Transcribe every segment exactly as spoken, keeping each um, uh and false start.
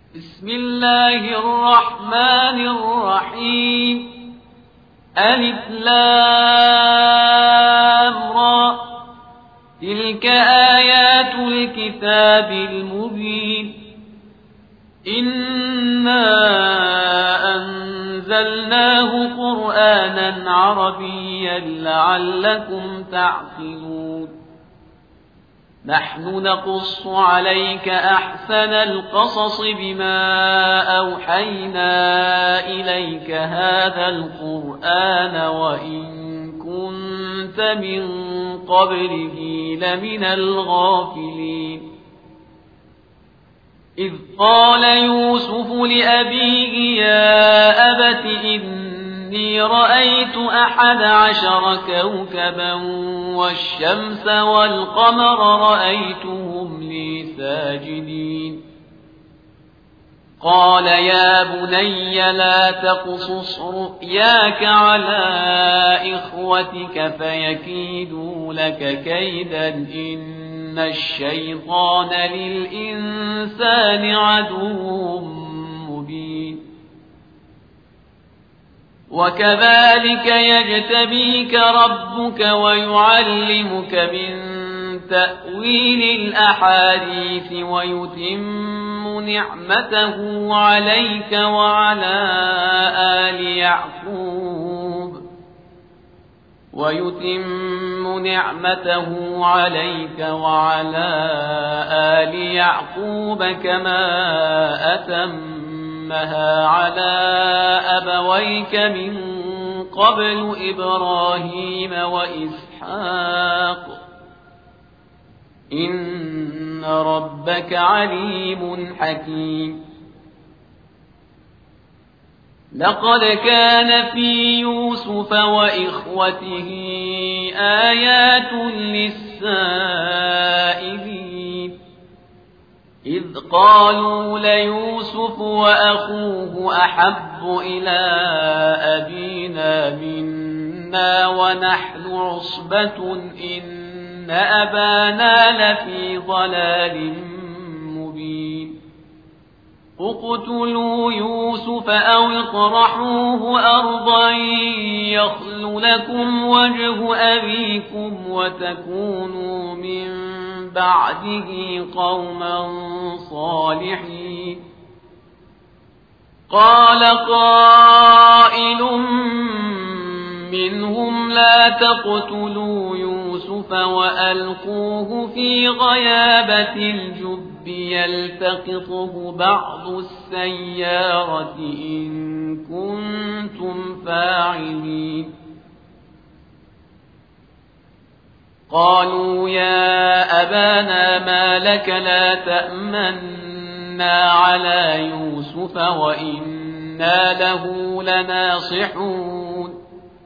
بسم الله الرحمن الرحيم. ألف لام را. تلك آيات الكتاب المبين. إنا أنزلناه قرآنا عربيا لعلكم تعقلون. نحن نقص عليك أحسن القصص بما أوحينا إليك هذا القرآن وإن كنت من قبله لمن الغافلين. إذ قال يوسف لأبيه يا أبت إني رأيت أحد عشر كوكبا والشمس والقمر رأيتهم لي ساجدين. قال يا بني لا تقصص رؤياك على إخوتك فيكيدوا لك كيدا إن الشيطان للإنسان عدو مبين. وكذلك يجتبيك ربك ويعلمك من تأويل الأحاديث ويتم نعمته عليك وعلى آل يعقوب ويتم نعمته عليك وعلى آل يعقوب كما أتمها على أبويك من قبل إبراهيم وإسحاق إن ربك عليم حكيم. لقد كان في يوسف وإخوته آيات للسائلين. إذ قالوا ليوسف وأخوه أحب إلى أبينا منا ونحن عصبة إن أبانا لفي ضلال مبين. اقتلوا يوسف أو اطرحوه أرضا يخل لكم وجه أبيكم وتكونوا من بعده قوما صالحين. قال قائل منهم لا تقتلوا يوسف وألقوه في غيابة الجب يلتقطه بعض السيارة إن كنتم فاعلين. قالوا يا أبانا ما لك لا تأمنا على يوسف وإنا له لناصحون.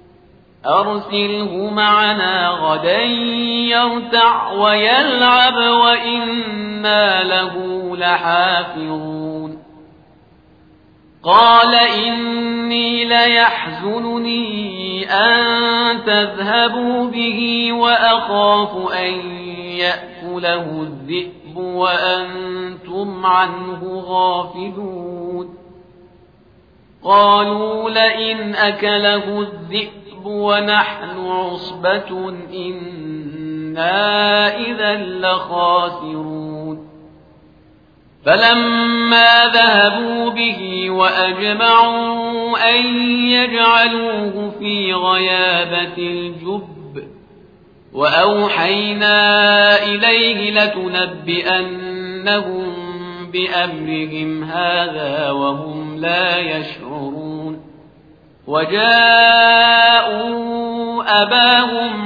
أرسله معنا غدا يرتع ويلعب وإنا له لحافظون. قال إني ليحزنني أن تذهبوا به وأخاف أن يأكله الذئب وأنتم عنه غافلون. قالوا لئن أكله الذئب ونحن عصبة إنا إذا لخاسرون. فلما ذهبوا به وأجمعوا أن يجعلوه في غيابة الجب وأوحينا إليه لتنبئنهم بأمرهم هذا وهم لا يشعرون. وجاءوا أباهم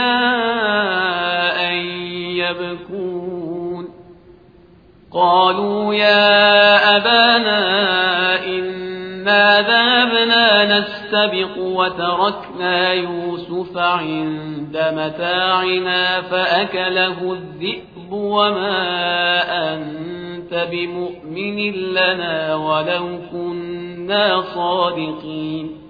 عشاء يبكون. قالوا يا أبانا إنا ذهبنا نستبق وتركنا يوسف عند متاعنا فأكله الذئب وما أنت بمؤمن لنا ولو كنا صادقين.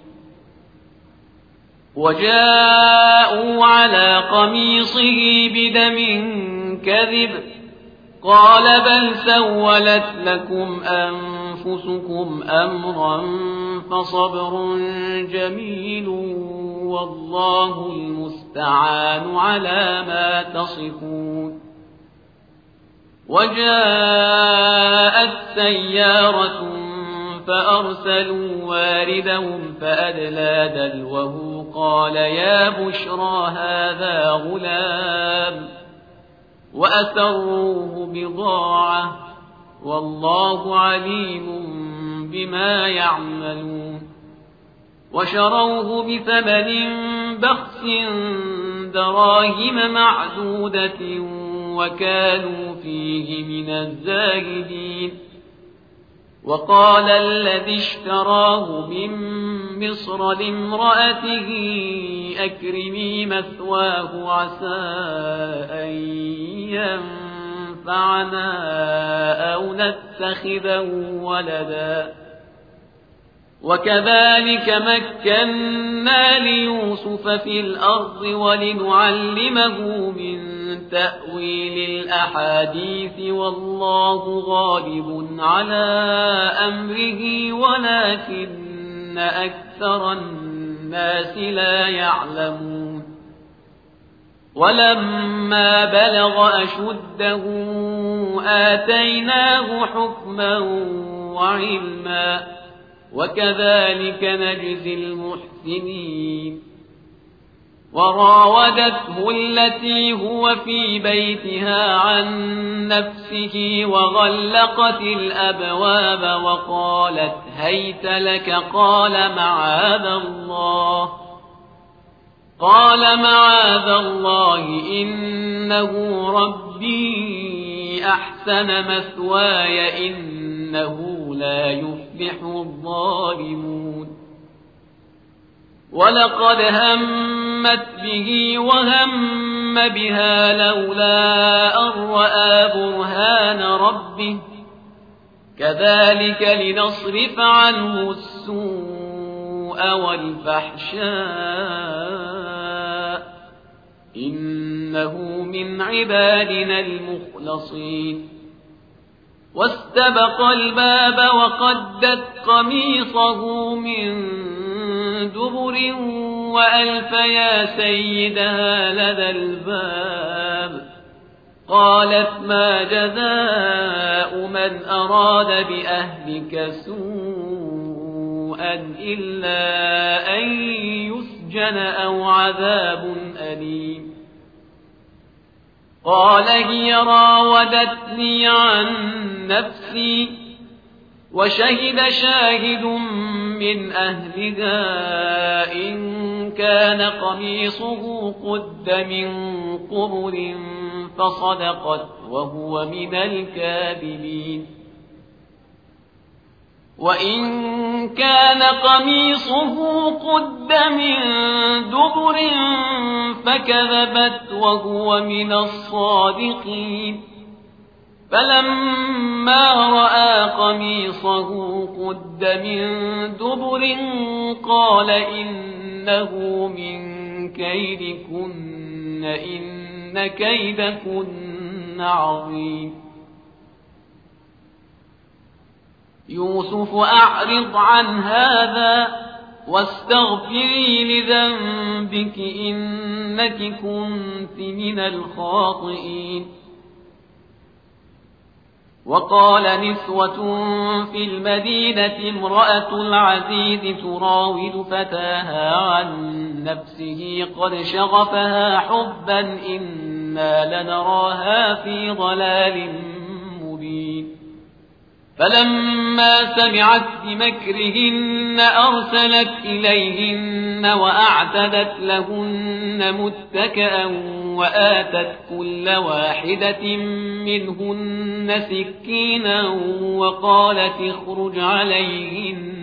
وجاءوا على قميصه بدم كذب قال بل سولت لكم أنفسكم أمرا فصبر جميل والله المستعان على ما تصفون. وجاءت سيارة فأرسلوا واردهم فأدلى دلوه قال يا بشرى هذا غلام وأسروه بضاعة والله عليم بما يعملون. وشروه بثمن بخس دراهم معدودة وكانوا فيه من الزاهدين. وقال الذي اشتراه من مصر لامرأته أكرمي مثواه عسى أن ينفعنا أو نتخذه ولدا. وكذلك مكنا ليوسف في الأرض ولنعلمه من تأويل الأحاديث والله غالب على أمره ولكن أكثر الناس لا يعلمون. ولما بلغ أشده آتيناه حكما وعلما وكذلك نجزي المحسنين. وراودته التي هو في بيتها عن نفسه وغلقت الأبواب وقالت هيت لك قال معاذ الله قال معاذ الله إنه ربي أحسن مثواي إنه لا يفلح الظالمون. ولقد همت به وهم بها لولا أن رأى برهان ربه كذلك لنصرف عنه السوء والفحشاء إنه من عبادنا المخلصين. واستبق الباب وقدت قميصه من دبر وألف يا سيدها لدى الباب قالت ما جزاء من أراد بأهلك سوءا إلا أن يسجن أو عذاب أليم. قال هي راودتني عن نفسي وشهد شاهد من أهلها إن كان قميصه قد من قبل فصدقت وهو من الكاذبين. وإن كان قميصه قد من دبر فكذبت وهو من الصادقين. فلما رأى قميصه قد من دبر قال إنه من كيدكن إن كيدكن عظيم. يوسف أعرض عن هذا واستغفري لذنبك إنك كنت من الخاطئين. وقال نسوة في المدينة امرأة العزيز تراود فتاها عن نفسه قد شغفها حبا إنا لنراها في ضلال مبين. فلما سمعت بمكرهن أرسلت إليهن وأعتدت لهن متكئا وآتت كل واحدة منهن سكينا وقالت اخرج عليهن.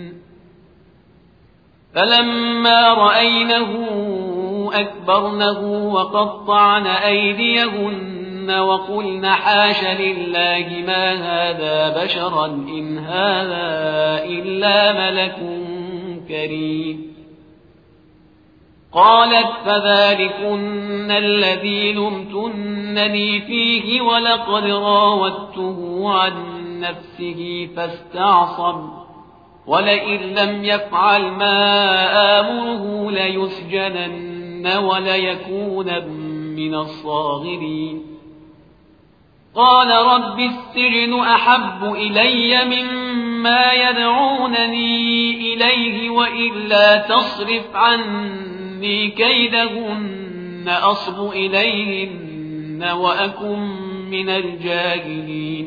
فلما رأينه أكبرنه وقطعن أيديهن وقلن حاش لله ما هذا بشرا إن هذا إلا ملك كريم. قالت فذلكن الذي لمتنني فيه ولقد راودته عن نفسه فاستعصم ولئن لم يفعل ما آمره ليسجنن وليكون من الصاغرين قال رب السجن أحب إلي مما يدعونني إليه وإلا تصرف عني كيدهن أصب إليهن وأكن من الجاهلين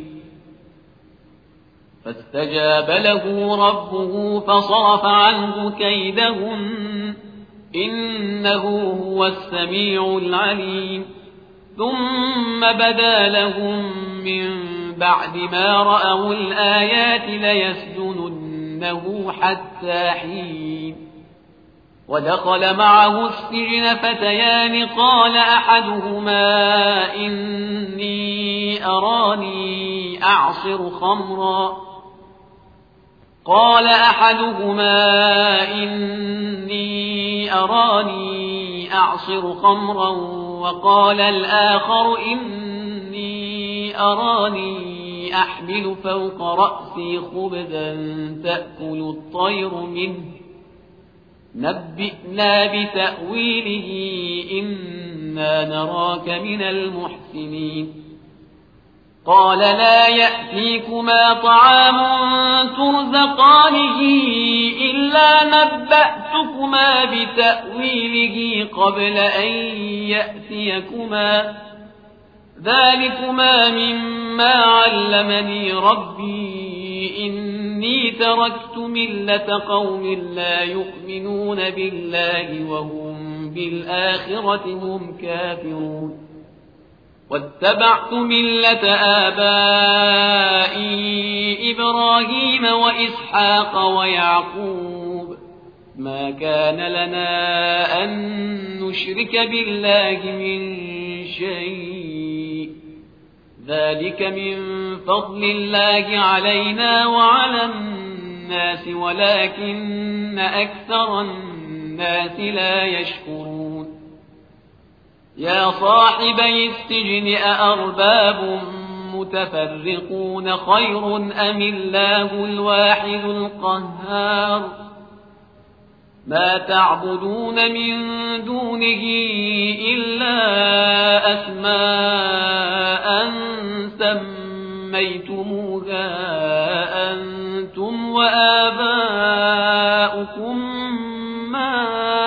فاستجاب له ربه فصرف عنه كيدهن إنه هو السميع العليم ثم بدا لهم من بعد ما رأوا الآيات ليسجننه حتى حين ودخل معه السجن فتيان قال أحدهما إني أراني أعصر خمرا قال أحدهما إني أراني أعصر خمرا وقال الآخر إني أراني أحمل فوق رأسي خبزا تأكل الطير منه نبئنا بتأويله إنا نراك من المحسنين قال لا يأتيكما طعام ترزقانه إلا نبأتكما بتأويله قبل أن يأتيكما ذلكما مما علمني ربي إني تركت ملة قوم لا يؤمنون بالله وهم بالآخرة هم كافرون واتبعت ملة آبائي إبراهيم وإسحاق ويعقوب ما كان لنا أن نشرك بالله من شيء ذلك من فضل الله علينا وعلى الناس ولكن أكثر الناس لا يشكرون يا صاحبي السجن أأرباب متفرقون خير أم الله الواحد القهار ما تعبدون من دونه إلا أسماء سميتموها أنتم وآباؤكم ما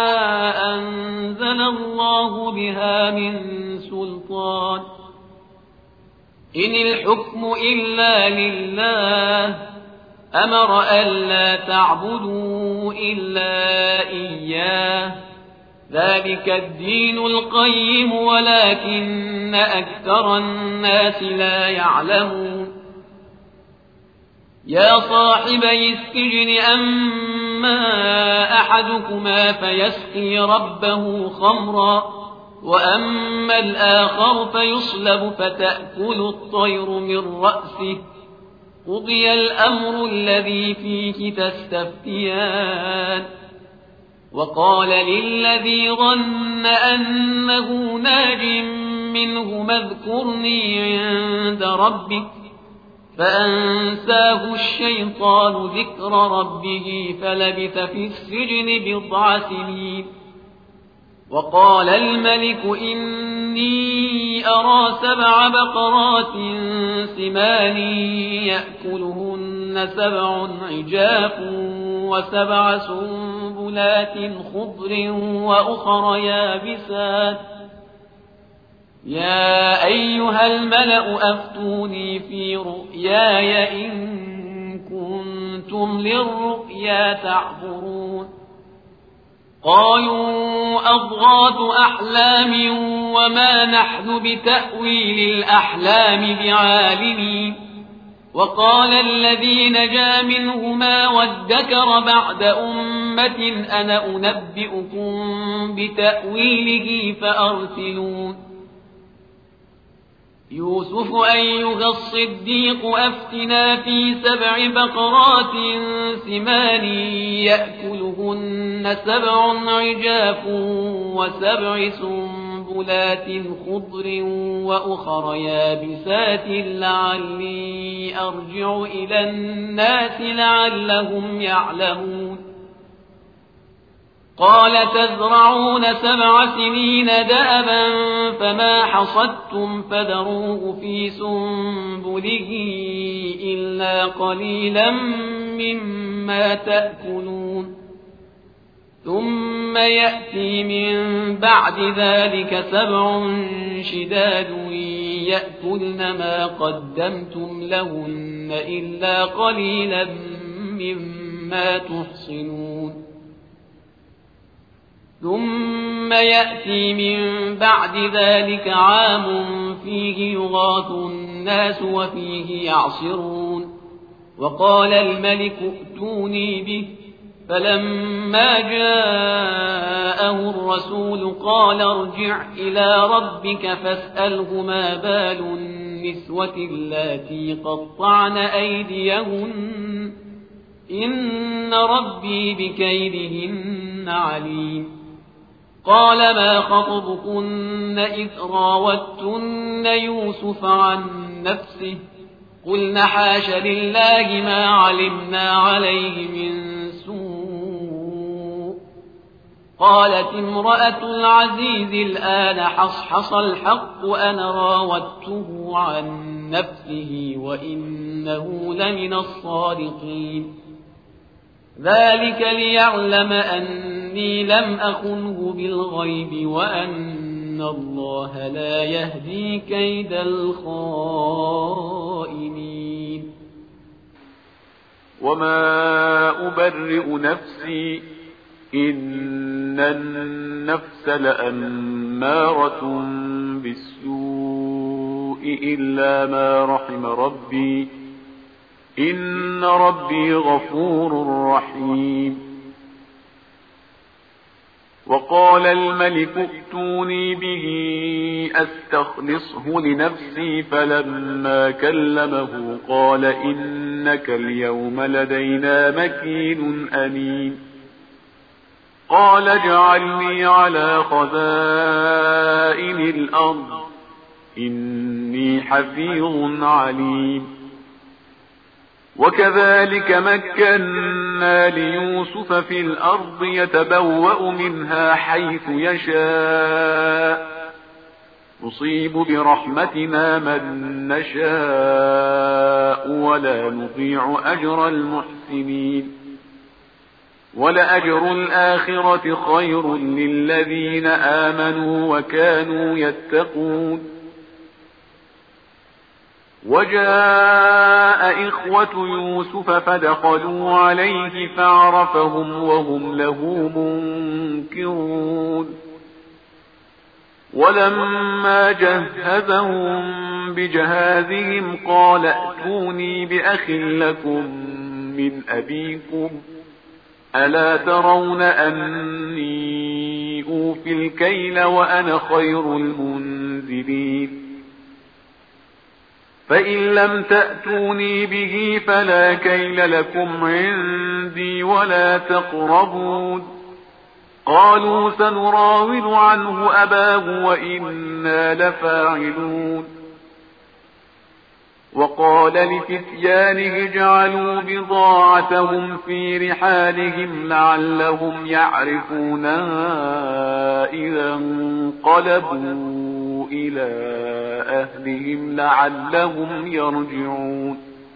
أنزل الله بها من سلطان إن الحكم إلا لله أمر ألا تعبدوا إلا إياه ذلك الدين القيم ولكن أكثر الناس لا يعلمون يا صاحبي السجن أما أحدكما فيسقي ربه خمرا وأما الآخر فيصلب فتأكل الطير من رأسه قضي الأمر الذي فيه تستفتيان وقال للذي ظن أنه ناج منه اذكرني عند ربك فأنساه الشيطان ذكر ربه فلبث في السجن بضع سنين وقال الملك إني أرى سبع بقرات سمان يأكلهن سبع عجاف وسبع سنبلات خضر وأخر يابسات يا أيها الملأ أفتوني في رؤياي إن كنتم للرؤيا تعبرون قالوا أضغاث أحلام وما نحن بتأويل الأحلام بعالمين وقال الذي نجا منهما وادكر بعد أمة أنا أنبئكم بتأويله فأرسلون يوسف أيها الصديق أفتنا في سبع بقرات سمان يأكلهن سبع عجاف وسبع سنبلات خضر وأخر يابسات لعلي أرجع إلى الناس لعلهم يعلمون قال تزرعون سبع سنين دأبا فما حصدتم فذروه في سنبله إلا قليلا مما تأكلون ثم يأتي من بعد ذلك سبع شداد يأكلن ما قدمتم لهن إلا قليلا مما تحصنون ثم يأتي من بعد ذلك عام فيه يغاث الناس وفيه يعصرون وقال الملك ائتوني به فلما جاءه الرسول قال ارجع إلى ربك فاسأله ما بال النسوة اللاتي قطعن أيديهن إن ربي بكيدهن عليم قال ما خطبكن إذ راوتن يوسف عن نفسه قلن حاش لله ما علمنا عليه من سوء قالت امرأة العزيز الآن حصحص الحق أنا راودته عن نفسه وإنه لمن الصادقين ذلك ليعلم أني لم أخنه بالغيب وأن الله لا يهدي كيد الخائنين وما أبرئ نفسي إن النفس لأمارة بالسوء إلا ما رحم ربي إن ربي غفور رحيم وقال الملك ائتوني به أستخلصه لنفسي فلما كلمه قال إنك اليوم لدينا مكين أمين قال اجعلني على خزائن الأرض إني حفيظ عليم وكذلك مكنا ليوسف في الأرض يتبوأ منها حيث يشاء نصيب برحمتنا من نشاء ولا نضيع أجر المحسنين ولأجر الآخرة خير للذين آمنوا وكانوا يتقون وجاء إخوة يوسف فدخلوا عليه فعرفهم وهم له منكرون ولما جهزهم بجهازهم قال ائتوني بأخ لكم من أبيكم ألا ترون أني أوفي الكيل وأنا خير المنزلين فإن لم تأتوني به فلا كيل لكم عندي ولا تقربون قالوا سنراود عنه أباه وإنا لفاعلون وقال لفتيانه اجعلوا بضاعتهم في رحالهم لعلهم يعرفونها إذا انقلبوا إلى أهلهم لعلهم يرجعون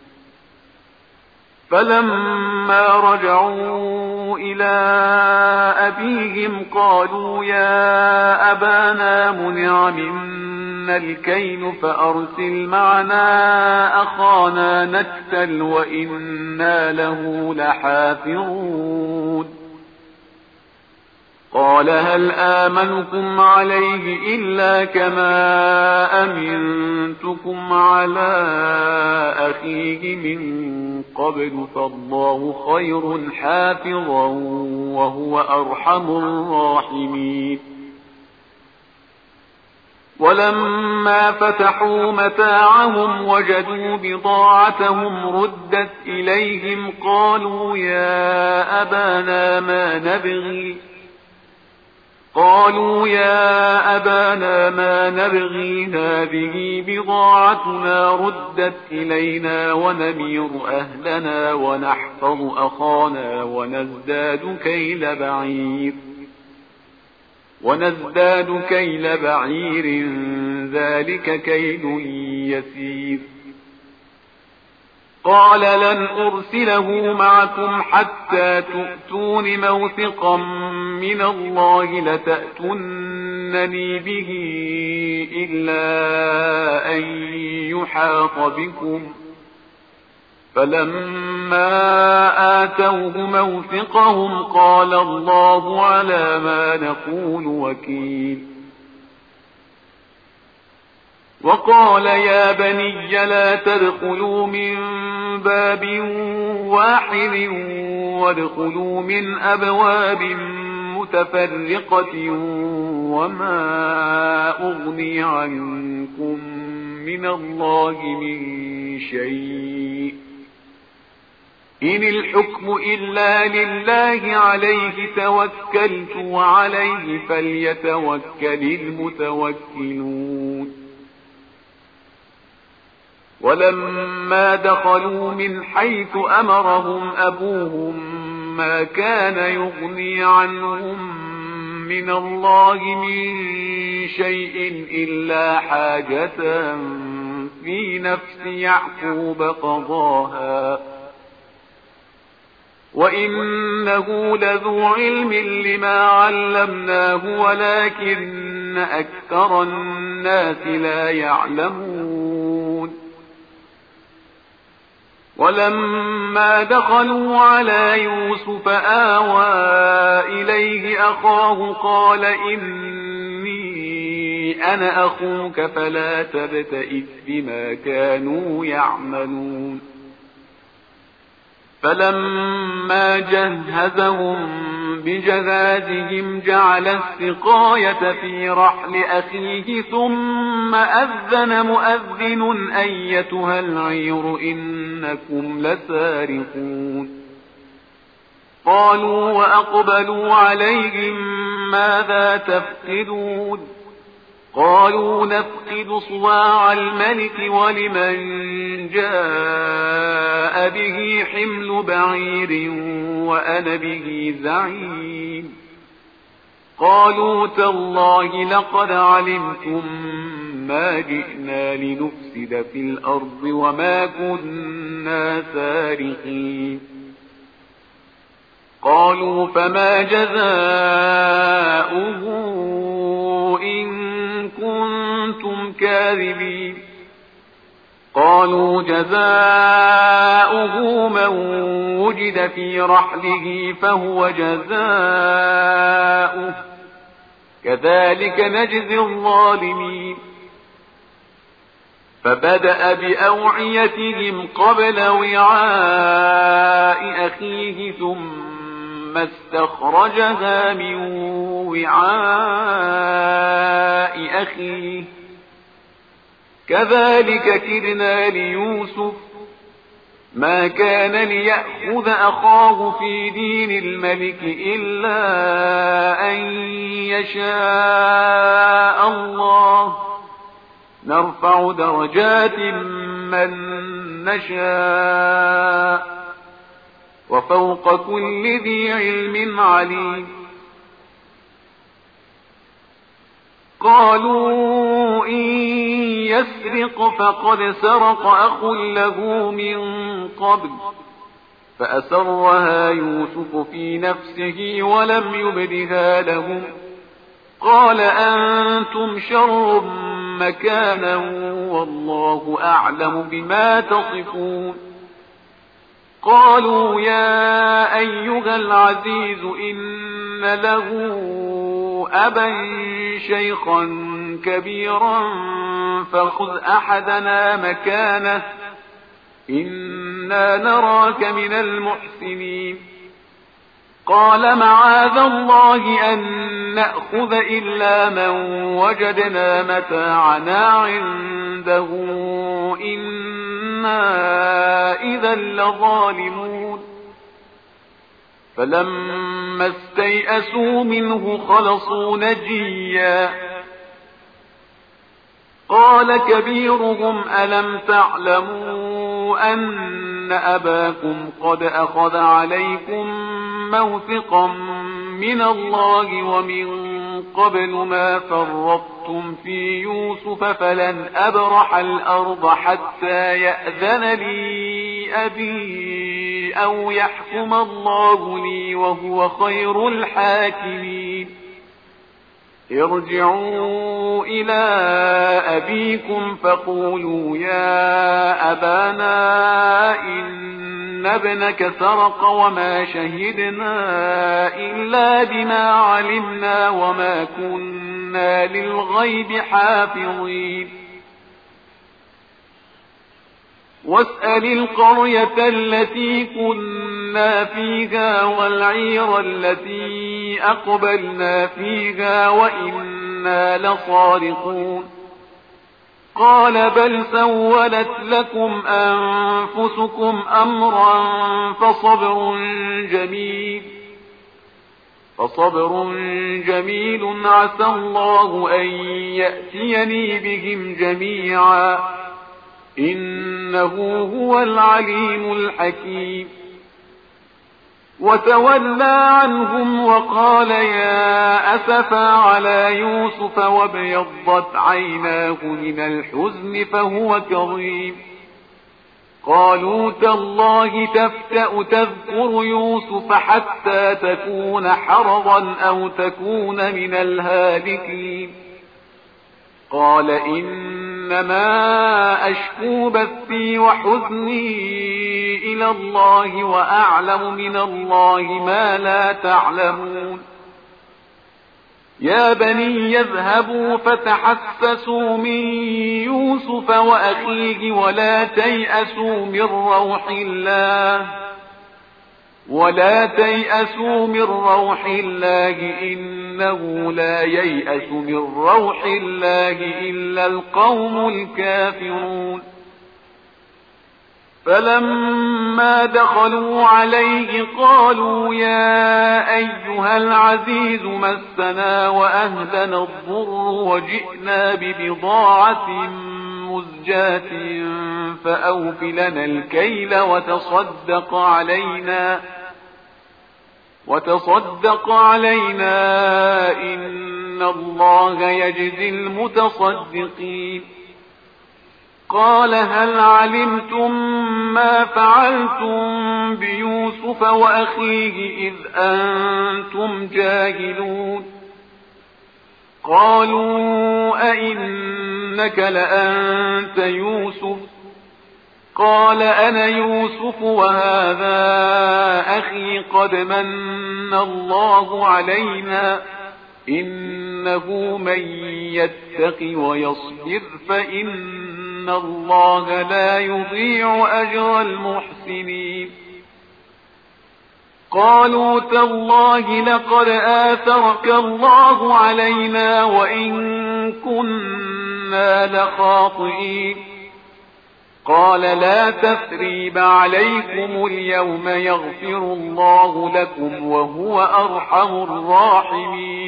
فلما رجعوا إلى أبيهم قالوا يا أبانا منع منا الكيل فأرسل معنا أخانا نكتل وإنا له لحافظون قال هل آمنكم عليه إلا كما أمنتكم على أخيه من قبل فالله خير حافظا وهو أرحم الراحمين ولما فتحوا متاعهم وجدوا بضاعتهم ردت إليهم قالوا يا أبانا ما نبغي قالوا يا أبانا ما نبغي هذه بضاعتنا ردت إلينا ونمير أهلنا ونحفظ أخانا ونزداد كيل بعير ونزداد كيل بعير ذلك كيل يسير قال لن أرسله معكم حتى تؤتون موثقا من الله لتأتونني به إلا أن يحاط بكم فلما آتوه موثقهم قال الله على ما نقول وكيل وقال يا بني لا تدخلوا من باب واحد وادخلوا من أبواب متفرقة وما أغني عنكم من الله من شيء إن الحكم إلا لله عليه توكلت وعليه فليتوكل المتوكلون ولما دخلوا من حيث أمرهم أبوهم ما كان يغني عنهم من الله من شيء إلا حاجة في نفس يعقوب قضاها وإنه لذو علم لما علمناه ولكن أكثر الناس لا يعلمون ولما دخلوا على يوسف آوى إليه أخاه قال إني أنا أخوك فلا تبتئس بما كانوا يعملون فلما جهزهم بجهازهم جعل السقاية في رحل أخيه ثم أذن مؤذن أيتها العير إنكم لسارقون قالوا وأقبلوا عليهم ماذا تفقدون قالوا نفقد صواع الملك ولمن جاء به حمل بعير وأنا به زعيم قالوا تالله لقد علمتم ما جئنا لنفسد في الأرض وما كنا سارقين قالوا فما جزاؤه إن كنتم كاذبين قالوا جزاؤه من وجد في رحله فهو جزاؤه كذلك نجزي الظالمين فبدأ بأوعيتهم قبل وعاء أخيه ثم استخرجها من وعاء أخيه كذلك كدنا ليوسف ما كان ليأخذ أخاه في دين الملك إلا أن يشاء الله نرفع درجات من نشاء وفوق كل ذي علم عليم قالوا إن يسرق فقد سرق أخ له من قبل فأسرها يوسف في نفسه ولم يبدها لهم قال أنتم شر مكانا والله أعلم بما تصفون قالوا يا أيها العزيز إن له أبا شيخا كبيرا فخذ أحدنا مكانه إنا نراك من المحسنين قال معاذ الله أن نأخذ إلا من وجدنا متاعنا عنده إنا إذا لظالمون فلما استيئسوا منه خلصوا نجيا قال كبيرهم ألم تعلموا أن أباكم قد أخذ عليكم موثقا من الله ومن قبل ما فرطتم في يوسف فلن أبرح الأرض حتى يأذن لي أبي أو يحكم الله لي وهو خير الحاكمين ارجعوا إلى أبيكم فقولوا يا أبانا إن ابنك سرق وما شهدنا إلا بما علمنا وما كنا للغيب حافظين واسأل القرية التي كنا فيها والعير التي أقبلنا فيها وإنا لصادقون قال بل سولت لكم أنفسكم أمرا فصبر جميل فصبر جميل عسى الله أن يأتيني بهم جميعا إنه هو العليم الحكيم وتولى عنهم وقال يا أسفا على يوسف وابيضت عيناه من الحزن فهو كظيم قالوا تالله تفتأ تذكر يوسف حتى تكون حرضا أو تكون من الهالكين قال إنما أشكو بثي وحزني إلى الله وأعلم من الله ما لا تعلمون يا بني يذهبوا فتحسسوا من يوسف وأخيه ولا تيأسوا من روح الله ولا تيأسوا من روح الله إنه لا ييأس من روح الله إلا القوم الكافرون فلما دخلوا عليه قالوا يا أيها العزيز مسنا وأهلنا الضر وجئنا ببضاعة مزجاة فأوف لنا الكيل وتصدق علينا وتصدق علينا إن الله يجزي المتصدقين قال هل علمتم ما فعلتم بيوسف وأخيه إذ أنتم جاهلون قالوا أئنك لأنت يوسف قال أنا يوسف وهذا أخي قد من الله علينا إنه من يتق ويصبر فإن الله لا يضيع أجر المحسنين قالوا تالله لقد آثرك الله علينا وإن كنا لخاطئين قال لا تثريب عليكم اليوم يغفر الله لكم وهو أرحم الراحمين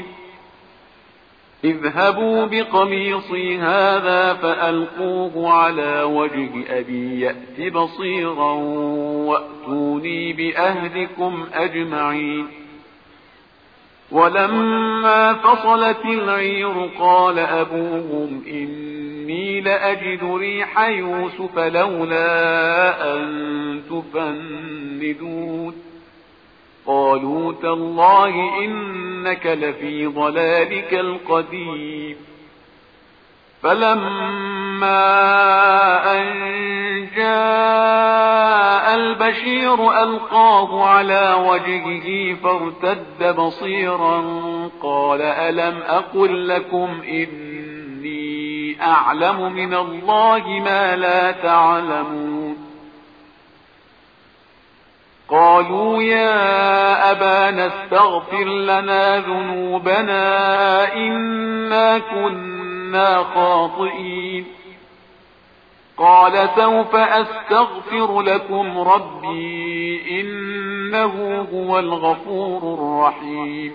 اذهبوا بقميصي هذا فألقوه على وجه أبي يأت بصيرا وأتوني بأهلكم أجمعين ولما فصلت العير قال أبوهم إني لأجد ريح يوسف لولا أن تفندون قالوا تالله إنك لفي ضلالك القديم فلما أن جاء البشير ألقاه على وجهه فارتد بصيرا قال ألم أقل لكم إني أعلم من الله ما لا تعلمون قالوا يا أبانا استغفر لنا ذنوبنا إنا كنا خاطئين قال سوف أستغفر لكم ربي إنه هو الغفور الرحيم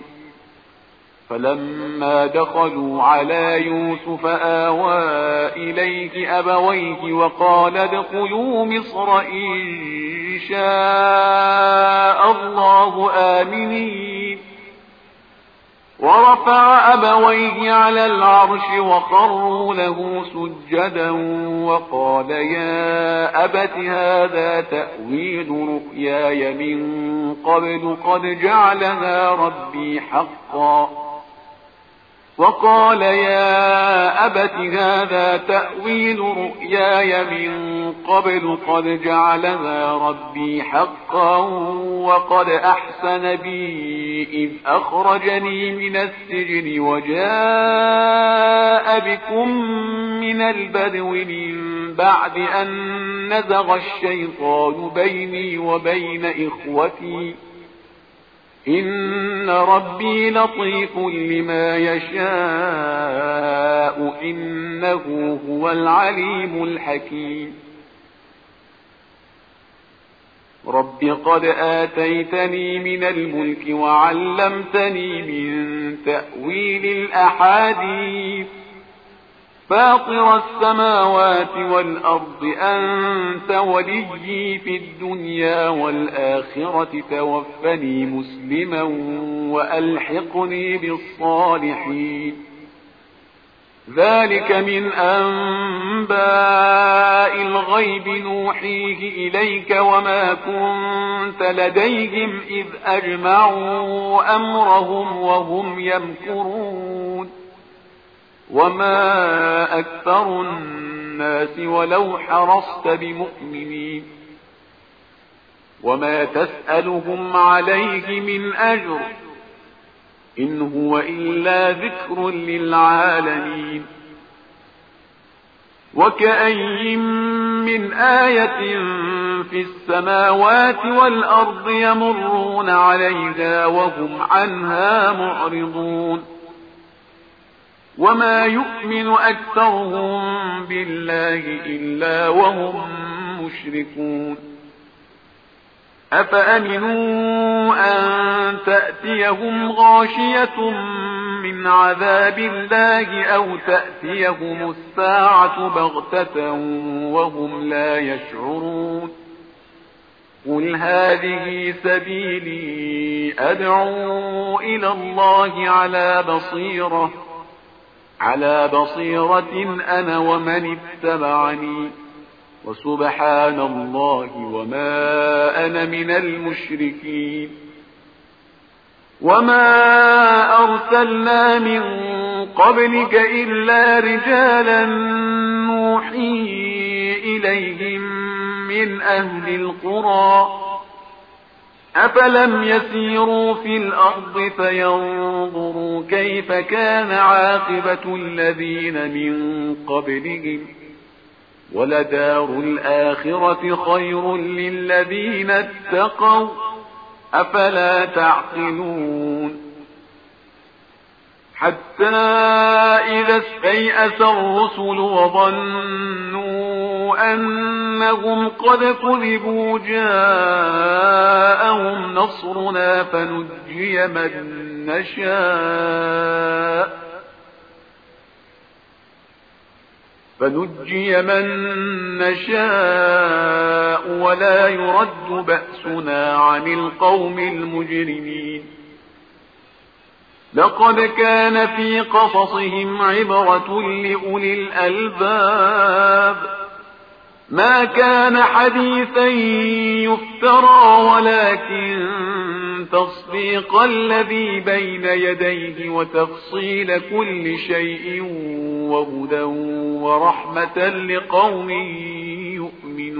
فلما دخلوا على يوسف آوى إليه أبويه وقال ادخلوا مصر إن شاء الله آمنين ورفع أبويه على العرش وخروا له سجدا وقال يا أبت هذا تأويل رؤياي من قبل قد جعلها ربي حقا وقال يا أبت هذا تأويل رؤياي من قبل قد جعلها ربي حقا وقد أحسن بي إذ أخرجني من السجن وجاء بكم من البدو من بعد أن نزغ الشيطان بيني وبين إخوتي إن ربي لطيف لما يشاء إنه هو العليم الحكيم رب قد آتيتني من الملك وعلمتني من تأويل الأحاديث فاطر السماوات والأرض أنت وليي في الدنيا والآخرة توفني مسلما وألحقني بالصالحين ذلك من أنباء الغيب نوحيه إليك وما كنت لديهم إذ أجمعوا أمرهم وهم يمكرون وما أكثر الناس ولو حرصت بمؤمنين وما تسألهم عليه من أجر إن هو إلا ذكر للعالمين وكأي من آية في السماوات والأرض يمرون عليها وهم عنها معرضون وما يؤمن أكثرهم بالله إلا وهم مشركون أفأمنوا أن تأتيهم غاشية من عذاب الله أو تأتيهم الساعة بغتة وهم لا يشعرون قل هذه سبيلي أدعو إلى الله على بصيرة على بصيرة أنا ومن اتبعني وسبحان الله وما أنا من المشركين وما أرسلنا من قبلك إلا رجالا نوحي إليهم من أهل القرى أفلم يسيروا في الأرض فينظروا كيف كان عاقبة الذين من قبلهم ولدار الآخرة خير للذين اتقوا أفلا تعقلون حتى إذا استيأس الرسل وظنوا أنهم قد كذبوا جاءهم نصرنا فنجي من نشاء فنجي من نشاء ولا يرد بأسنا عن القوم المجرمين لقد كان في قصصهم عبرة لأولي الألباب ما كان حديثا يفترى ولكن تصديق الذي بين يديه وتفصيل كل شيء وهدى ورحمة لقوم يؤمنون